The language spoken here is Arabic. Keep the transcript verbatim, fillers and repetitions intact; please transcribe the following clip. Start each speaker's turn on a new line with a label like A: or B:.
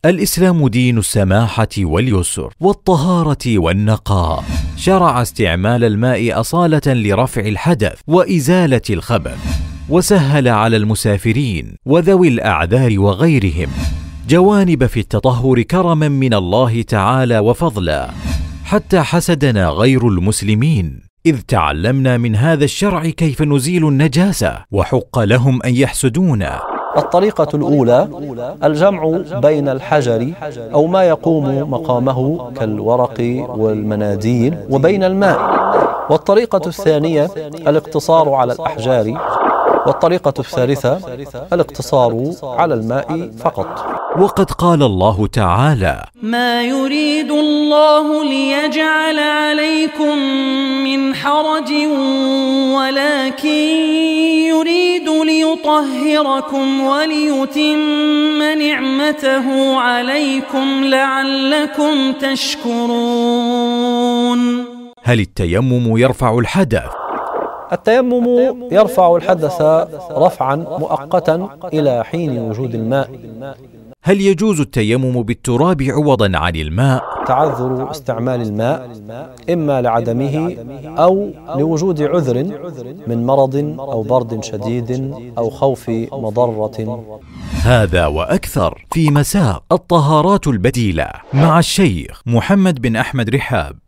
A: الإسلام دين السماحة واليسر والطهارة والنقاء. شرع استعمال الماء أصالة لرفع الحدث وإزالة الخبث، وسهل على المسافرين وذوي الأعذار وغيرهم جوانب في التطهر كرما من الله تعالى وفضلا، حتى حسدنا غير المسلمين إذ تعلمنا من هذا الشرع كيف نزيل النجاسة، وحق لهم أن يحسدونا.
B: الطريقة الأولى الجمع بين الحجر أو ما يقوم مقامه كالورق والمناديل وبين الماء، والطريقة الثانية الاقتصار على الأحجار، والطريقة الثالثة الاقتصار على الماء فقط.
A: وقد قال الله تعالى:
C: ما يريد الله ليجعل عليكم من حرج ولكن يريد ليطهركم وليتم نعمته عليكم لعلكم تشكرون.
A: هل التيمم يرفع الحدث؟
B: التيمم يرفع الحدث رفعا مؤقتا إلى حين وجود الماء.
A: هل يجوز التيمم بالتراب عوضا عن الماء؟
B: تعذر استعمال الماء إما لعدمه أو لوجود عذر من مرض أو برد شديد أو خوف مضرة.
A: هذا وأكثر في مساق الطهارات البديلة مع الشيخ محمد بن أحمد رحاب.